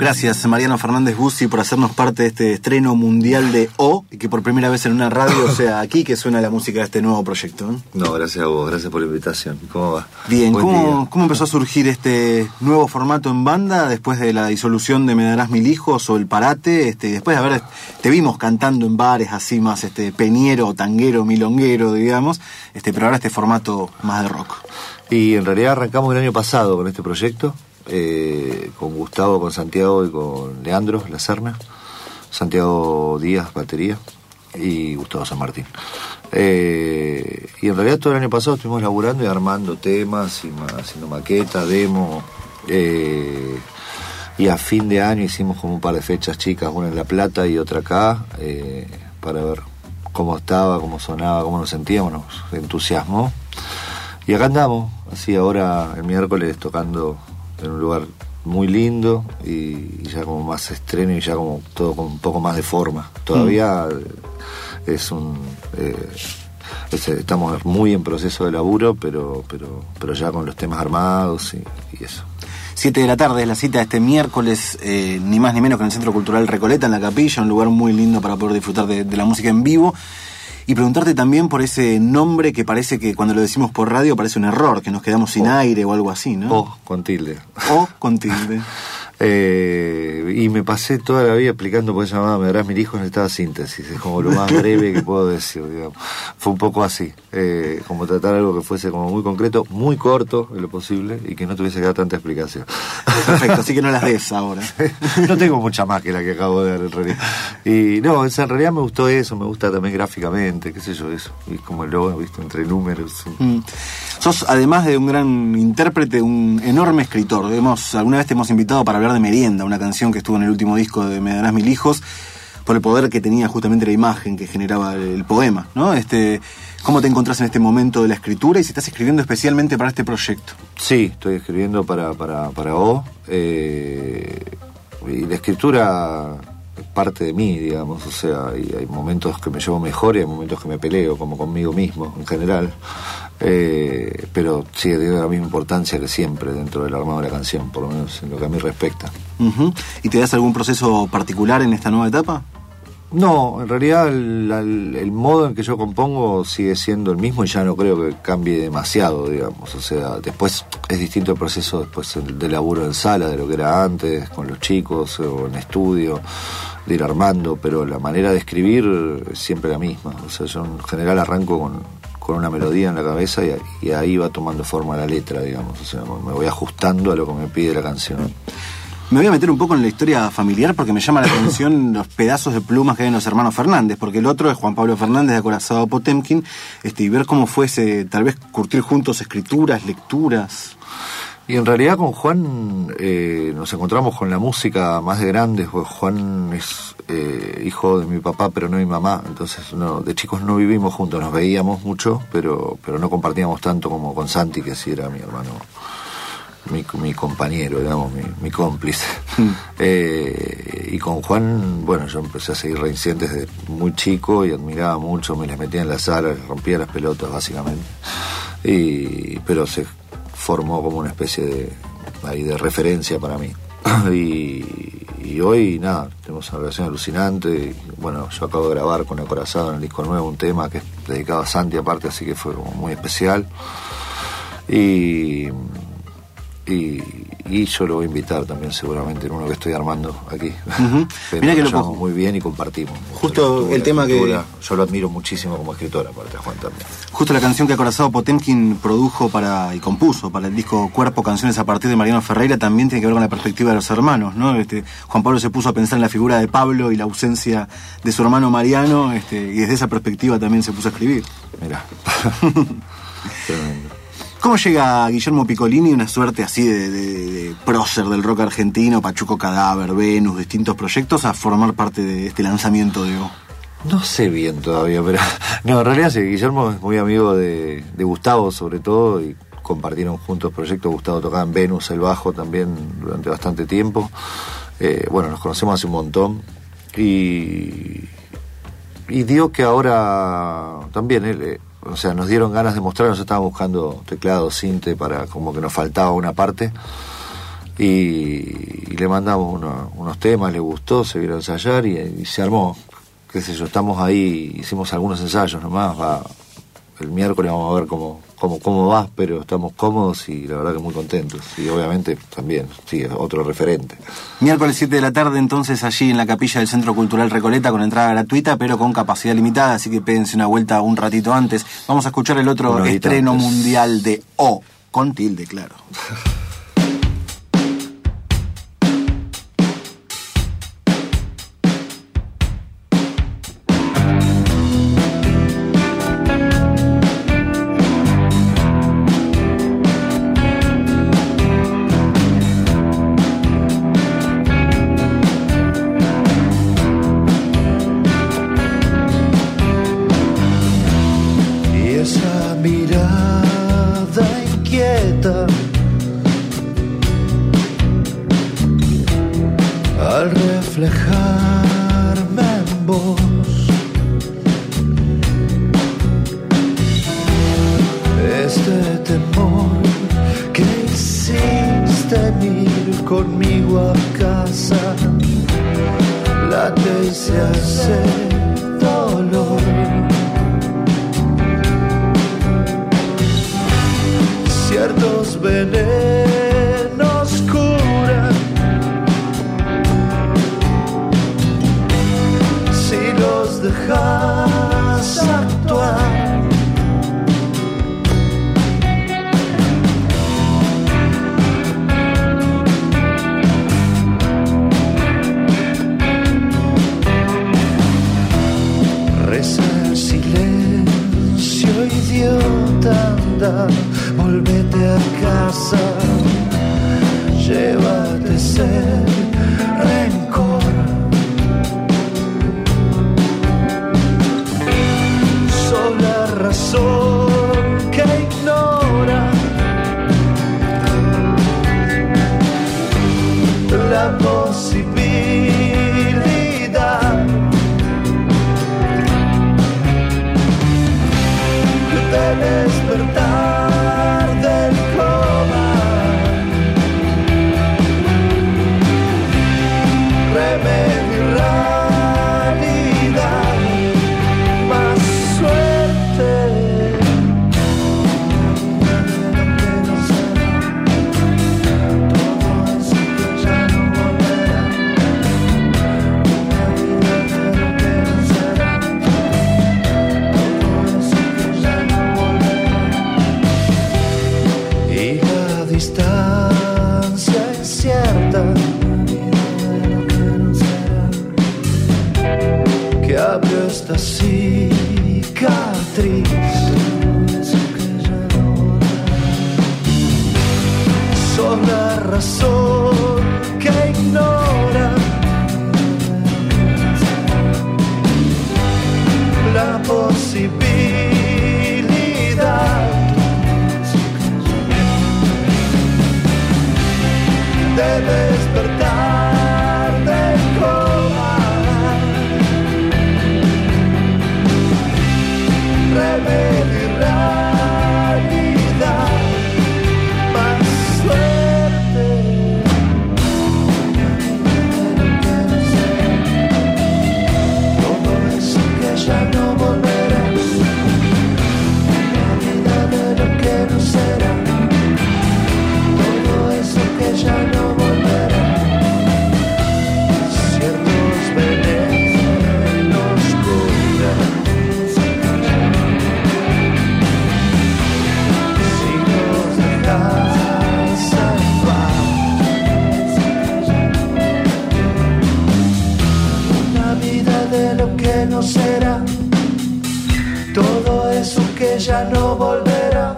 Gracias, Mariano Fernández Bussi, por hacernos parte de este estreno mundial de O, y que por primera vez en una radio sea aquí que suena la música de este nuevo proyecto. No, gracias a vos, gracias por la invitación. ¿Cómo va? Bien, ¿cómo empezó a surgir este nuevo formato en banda después de la disolución de Me Darás Mil Hijos o el parate? Después de haber, te vimos cantando en bares así más peñero, tanguero, milonguero, digamos, pero ahora este formato más de rock. Y en realidad arrancamos el año pasado con este proyecto. Con Gustavo, con Santiago y con Leandro La Serna, Santiago Díaz, batería, y Gustavo San Martín. Y en realidad todo el año pasado estuvimos laburando y armando temas, y haciendo maqueta, demo, y a fin de año hicimos como un par de fechas chicas, una en La Plata y otra acá, para ver cómo estaba, cómo sonaba, cómo nos sentíamos, nos entusiasmó. Y acá andamos, así ahora el miércoles tocando en un lugar muy lindo y ya como más estreno y ya como todo con un poco más de forma. Todavía estamos muy en proceso de laburo, pero ya con los temas armados y eso. 7 de la tarde es la cita este miércoles, ni más ni menos que en el Centro Cultural Recoleta, en La Capilla, un lugar muy lindo para poder disfrutar de la música en vivo. Y preguntarte también por ese nombre que parece que cuando lo decimos por radio parece un error, que nos quedamos sin aire o algo así, ¿no? O con tilde. O con tilde. Y me pasé toda la vida explicando por qué se llamaba Me Darás Mil Hijos, necesitaba síntesis, es como lo más breve que puedo decir, digamos. Fue un poco así, como tratar algo que fuese como muy concreto, muy corto en lo posible y que no tuviese que dar tanta explicación. Perfecto, así que no las des ahora. No tengo mucha más que la que acabo de dar en realidad. Y no, en realidad me gustó eso, me gusta también gráficamente, qué sé yo, eso. Y como el logo, visto, entre números. Sos, además de un gran intérprete, un enorme escritor. Alguna vez te hemos invitado para hablar de Merienda, una canción que estuvo en el último disco de Me Darás Mil Hijos, por el poder que tenía justamente la imagen que generaba el poema, ¿no? ¿Cómo te encontrás en este momento de la escritura y si estás escribiendo especialmente para este proyecto? Sí, estoy escribiendo para O, y la escritura es parte de mí, digamos, o sea, y hay momentos que me llevo mejor y hay momentos que me peleo, como conmigo mismo, en general. Pero sigue teniendo la misma importancia que siempre dentro del armado de la canción, por lo menos en lo que a mí respecta. ¿Y te das algún proceso particular en esta nueva etapa? No, en realidad el modo en que yo compongo sigue siendo el mismo y ya no creo que cambie demasiado, digamos. O sea, después es distinto el proceso después de laburo en sala de lo que era antes, con los chicos o en estudio, de ir armando, pero la manera de escribir es siempre la misma. O sea, yo en general arranco con una melodía en la cabeza y ahí va tomando forma la letra, digamos. O sea, me voy ajustando a lo que me pide la canción. Me voy a meter un poco en la historia familiar porque me llama la atención los pedazos de plumas que hay en los hermanos Fernández, porque el otro es Juan Pablo Fernández de Acorazado Potemkin, y ver cómo fuese tal vez curtir juntos escrituras, lecturas. Y en realidad con Juan nos encontramos con la música más de grandes, porque Juan es hijo de mi papá pero no de mi mamá, entonces de chicos no vivimos juntos, nos veíamos mucho, pero no compartíamos tanto como con Santi, que sí era mi hermano, mi compañero, digamos, mi cómplice. Y con Juan, bueno, yo empecé a seguir Reincidentes desde muy chico y admiraba mucho, me les metía en la sala, les rompía las pelotas básicamente, pero se formó como una especie de referencia para mí. Y hoy, nada, tenemos una relación alucinante. Y, bueno, yo acabo de grabar con Acorazado en el disco nuevo un tema que es dedicado a Santi aparte, así que fue como muy especial. Y yo lo voy a invitar también seguramente en uno que estoy armando aquí. Mirá que lo llevamos muy bien y compartimos. Justo el tema que... Yo lo admiro muchísimo como escritor, aparte, Juan también. Justo la canción que Acorazado Potemkin produjo y compuso para el disco Cuerpo, Canciones a partir de Mariano Ferreira, también tiene que ver con la perspectiva de los hermanos, ¿no? Juan Pablo se puso a pensar en la figura de Pablo y la ausencia de su hermano Mariano, y desde esa perspectiva también se puso a escribir. Mirá. Tremendo. ¿Cómo llega Guillermo Piccolini, una suerte así de prócer del rock argentino, Pachuco Cadáver, Venus, distintos proyectos, a formar parte de este lanzamiento de O? No sé bien todavía, pero no, en realidad sí, Guillermo es muy amigo de Gustavo sobre todo, y compartieron juntos proyectos. Gustavo tocaba en Venus, el bajo también durante bastante tiempo. Bueno, nos conocemos hace un montón y dio que ahora también o sea, nos dieron ganas de mostrar, nosotros estábamos buscando teclado, sinte, para como que nos faltaba una parte, y le mandamos unos temas, le gustó, se vieron a ensayar y se armó. Qué sé yo, estamos ahí, hicimos algunos ensayos nomás, el miércoles vamos a ver cómo va, pero estamos cómodos y la verdad que muy contentos. Y obviamente también, sí, es otro referente. Miércoles 7 de la tarde, entonces, allí en la capilla del Centro Cultural Recoleta, con entrada gratuita, pero con capacidad limitada, así que pédense una vuelta un ratito antes. Vamos a escuchar el otro estreno mundial de O, con tilde, claro. Al reflejarme en vos, este temor que hiciste en ir conmigo a casa, late y se hace dolor. Ciertos venenos curan si los dejas actuar. Reza el silencio, idiota, anda, volvete a casa, llévate ese rencor. Sos la razón que ignora la posibilidad de despertar del coma, remedio y realidad, más suerte. Distancia incierta que abrió esta cicatriz. Sos la razón que ignora la posibilidad de despertar del coma, remedio y realidad, más suerte. Todo eso que ya no volverá, la vida de lo que no será. Todo eso que ya no volverá, ciertos venenos curan si nos dejas en paz. Una vida de lo que no será, todo eso que ya no volverá.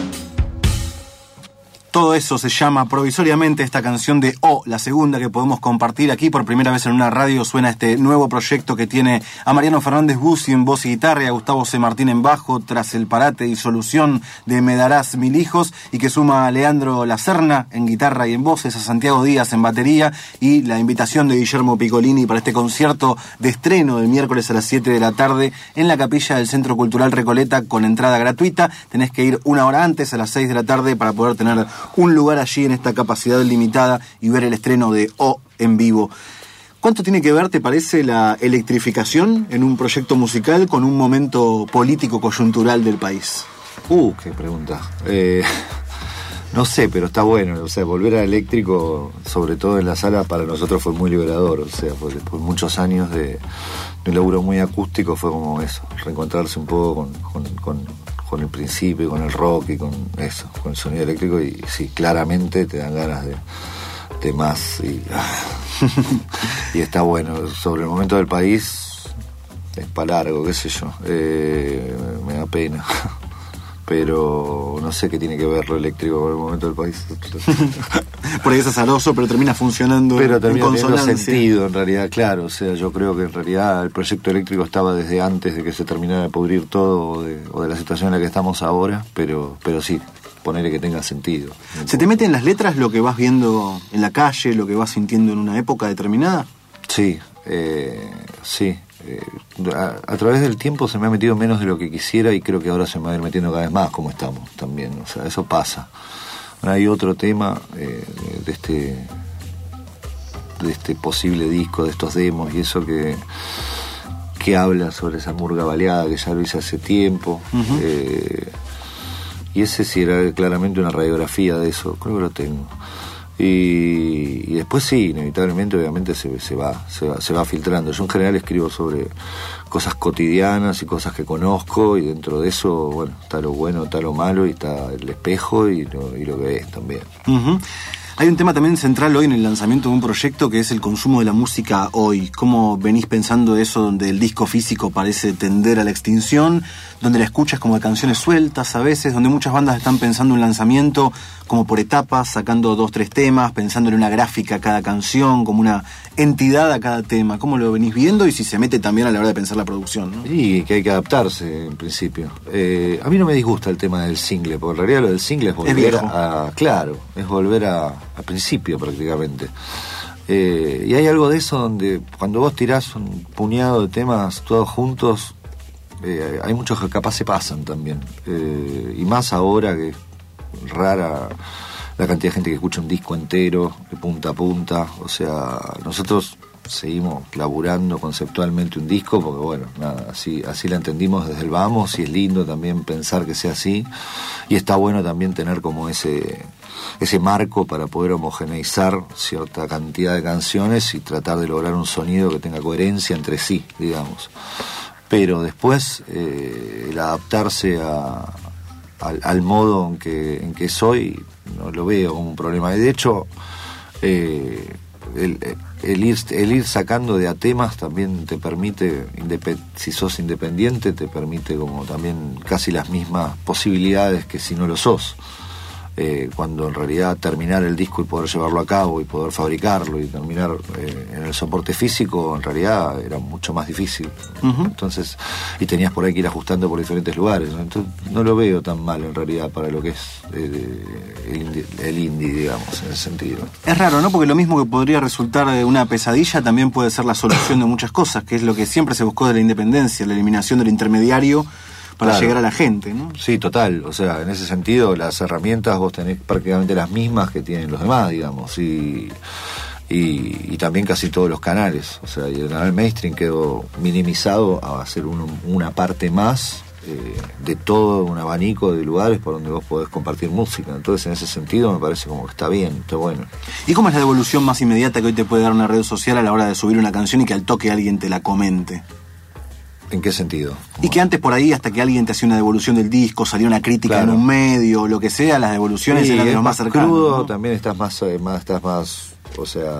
Todo eso se llama provisoriamente esta canción de O, la segunda que podemos compartir aquí por primera vez en una radio. Suena este nuevo proyecto que tiene a Mariano Fernández Bussi en voz y guitarra y a Gustavo C. Martín en bajo, tras el parate y solución de Me darás mil hijos, y que suma a Leandro Lacerna en guitarra y en voces, a Santiago Díaz en batería, y la invitación de Guillermo Piccolini para este concierto de estreno del miércoles a las 7 de la tarde en la capilla del Centro Cultural Recoleta, con entrada gratuita. Tenés que ir una hora antes, a las 6 de la tarde, para poder tener un un lugar allí en esta capacidad limitada y ver el estreno de O en vivo. ¿Cuánto tiene que ver, te parece, la electrificación en un proyecto musical con un momento político coyuntural del país? Qué pregunta. No sé, pero está bueno. O sea, volver a eléctrico, sobre todo en la sala, para nosotros fue muy liberador. O sea, fue después de muchos años de un laburo muy acústico, fue como eso, reencontrarse un poco con el principio, con el rock y con eso, con el sonido eléctrico. Y sí, claramente te dan ganas de más. Y está bueno. Sobre el momento del país, es para largo, qué sé yo. Me da pena. Pero no sé qué tiene que ver lo eléctrico con el momento del país. Por ahí es azaroso, pero termina funcionando. Pero termina en teniendo consonancia. sentido, en realidad, claro. O sea, yo creo que en realidad el proyecto eléctrico estaba desde antes de que se terminara de pudrir todo o de la situación en la que estamos ahora, pero sí, ponerle que tenga sentido. ¿Se te mete en las letras lo que vas viendo en la calle, lo que vas sintiendo en una época determinada? Sí, sí. A través del tiempo se me ha metido menos de lo que quisiera y creo que ahora se me va a ir metiendo cada vez más como estamos también. O sea, eso pasa. Hay otro tema de este posible disco, de estos demos y eso que habla sobre esa murga baleada que ya lo hice hace tiempo. Uh-huh. Y ese sí era claramente una radiografía de eso, creo que lo tengo. Y después sí, inevitablemente obviamente se va filtrando. Yo en general escribo sobre cosas cotidianas y cosas que conozco, y dentro de eso, bueno, está lo bueno, está lo malo, y está el espejo y lo que ves también. Uh-huh. Hay un tema también central hoy en el lanzamiento de un proyecto que es el consumo de la música hoy. ¿Cómo venís pensando eso, donde el disco físico parece tender a la extinción, donde la escuchas como de canciones sueltas a veces, donde muchas bandas están pensando un lanzamiento como por etapas, sacando 2-3 temas, pensando en una gráfica a cada canción, como una entidad a cada tema? ¿Cómo lo venís viendo y si se mete también a la hora de pensar la producción, ¿no? Y que hay que adaptarse en principio. A mí no me disgusta el tema del single, porque en realidad lo del single es volver es volver al principio prácticamente. Y hay algo de eso donde cuando vos tirás un puñado de temas todos juntos, hay muchos que capaz se pasan también. Y más ahora que es rara la cantidad de gente que escucha un disco entero de punta a punta. O sea, nosotros seguimos laburando conceptualmente un disco porque bueno, nada, así la entendimos desde el vamos, y es lindo también pensar que sea así, y está bueno también tener como ese marco para poder homogeneizar cierta cantidad de canciones y tratar de lograr un sonido que tenga coherencia entre sí, digamos. Pero después el adaptarse al modo en que soy, no lo veo como un problema. De hecho, el ir sacando de a temas también te permite, si sos independiente, te permite como también casi las mismas posibilidades que si no lo sos. Cuando en realidad terminar el disco y poder llevarlo a cabo y poder fabricarlo y terminar en el soporte físico, en realidad era mucho más difícil. Uh-huh. Entonces, y tenías por ahí que ir ajustando por diferentes lugares, ¿no? Entonces no lo veo tan mal en realidad para lo que es el indie, digamos, en ese sentido. Es raro, ¿no? Porque lo mismo que podría resultar de una pesadilla también puede ser la solución de muchas cosas, que es lo que siempre se buscó de la independencia, la eliminación del intermediario para llegar a la gente, ¿no? Sí, total. O sea, en ese sentido, las herramientas vos tenés prácticamente las mismas que tienen los demás, digamos, y también casi todos los canales. O sea, y el canal mainstream quedó minimizado a ser una parte más de todo un abanico de lugares por donde vos podés compartir música. Entonces, en ese sentido, me parece como que está bien, está bueno. ¿Y cómo es la devolución más inmediata que hoy te puede dar una red social a la hora de subir una canción y que al toque alguien te la comente? ¿En qué sentido? Y que antes por ahí, hasta que alguien te hacía una devolución del disco, salía una crítica en un medio o lo que sea, las devoluciones eran de los más cercanos, crudo, ¿no? También estás más, o sea,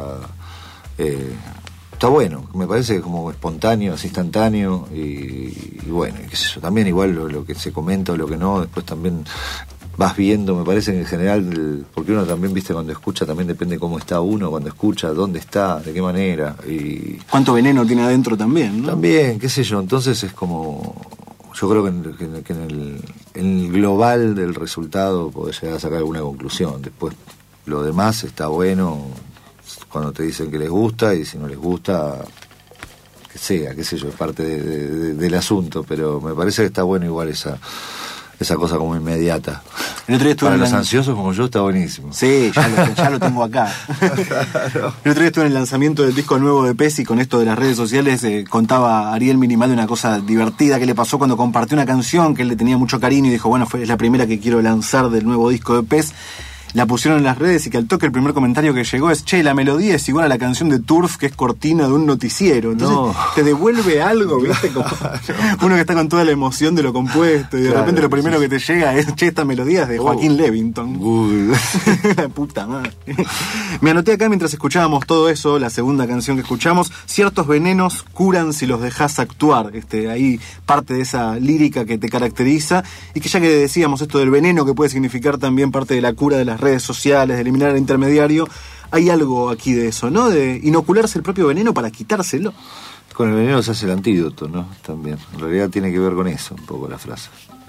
está bueno, me parece como espontáneo, así instantáneo, y bueno, qué sé yo, también igual lo que se comenta o lo que no, después también vas viendo, me parece que en general, porque uno también, viste, cuando escucha, también depende cómo está uno cuando escucha, dónde está, de qué manera, y cuánto veneno tiene adentro también, ¿no? También, qué sé yo, entonces es como, yo creo que en el global del resultado podés llegar a sacar alguna conclusión. Después lo demás está bueno cuando te dicen que les gusta, y si no les gusta, que sea, qué sé yo, es parte del asunto, pero me parece que está bueno igual esa cosa como inmediata. El otro día estuve Para en los ansiosos como yo está buenísimo. Sí, ya lo tengo acá. Claro. El otro día estuve en el lanzamiento del disco nuevo de Pez y con esto de las redes sociales contaba Ariel Minimal de una cosa divertida que le pasó cuando compartió una canción que él le tenía mucho cariño y dijo, bueno, es la primera que quiero lanzar del nuevo disco de Pez. La pusieron en las redes y que al toque el primer comentario que llegó es, che, la melodía es igual a la canción de Turf, que es cortina de un noticiero. Entonces te devuelve algo, ¿viste? Como uno que está con toda la emoción de lo compuesto y de repente lo primero que te llega es, che, esta melodía es de Joaquín Levington. La puta madre. Me anoté acá mientras escuchábamos todo eso, la segunda canción que escuchamos, ciertos venenos curan si los dejas actuar. Ahí parte de esa lírica que te caracteriza y que ya que decíamos esto del veneno que puede significar también parte de la cura de las redes sociales, de eliminar al intermediario, hay algo aquí de eso, ¿no? De inocularse el propio veneno para quitárselo. Con el veneno se hace el antídoto, ¿no? También. En realidad tiene que ver con eso, un poco la frase.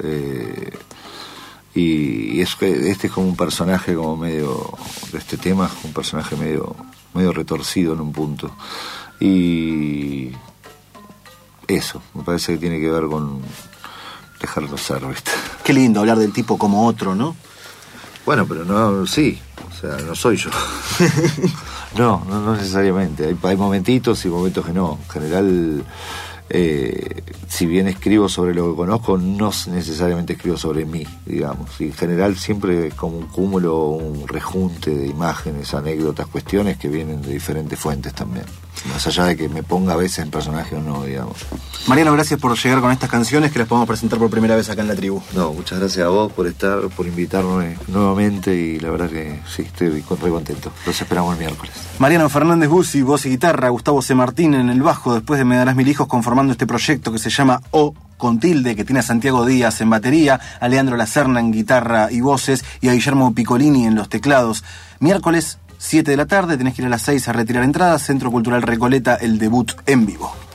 Y es que este es como un personaje como medio, de este tema, un personaje medio retorcido en un punto. Y eso, me parece que tiene que ver con dejarlo ser, ¿viste? Qué lindo hablar del tipo como otro, ¿no? Bueno, pero no, sí, o sea, no soy yo. No necesariamente. Hay momentitos y momentos que no. En general, si bien escribo sobre lo que conozco, no necesariamente escribo sobre mí, digamos. Y en general siempre es como un cúmulo, un rejunte de imágenes, anécdotas, cuestiones que vienen de diferentes fuentes también. Más allá de que me ponga a veces en personaje o no, digamos. Mariano, gracias por llegar con estas canciones que las podemos presentar por primera vez acá en La Tribu. No, muchas gracias a vos por estar, por invitarme nuevamente y la verdad que sí, estoy re contento. Los esperamos el miércoles. Mariano Fernández Bussi, voz y guitarra, Gustavo C. Martín en el bajo, después de Me darás mil hijos, conformando este proyecto que se llama O con tilde, que tiene a Santiago Díaz en batería, a Leandro Lacerna en guitarra y voces y a Guillermo Piccolini en los teclados. Miércoles 7 de la tarde, tenés que ir a las 6 a retirar entradas, Centro Cultural Recoleta, el debut en vivo.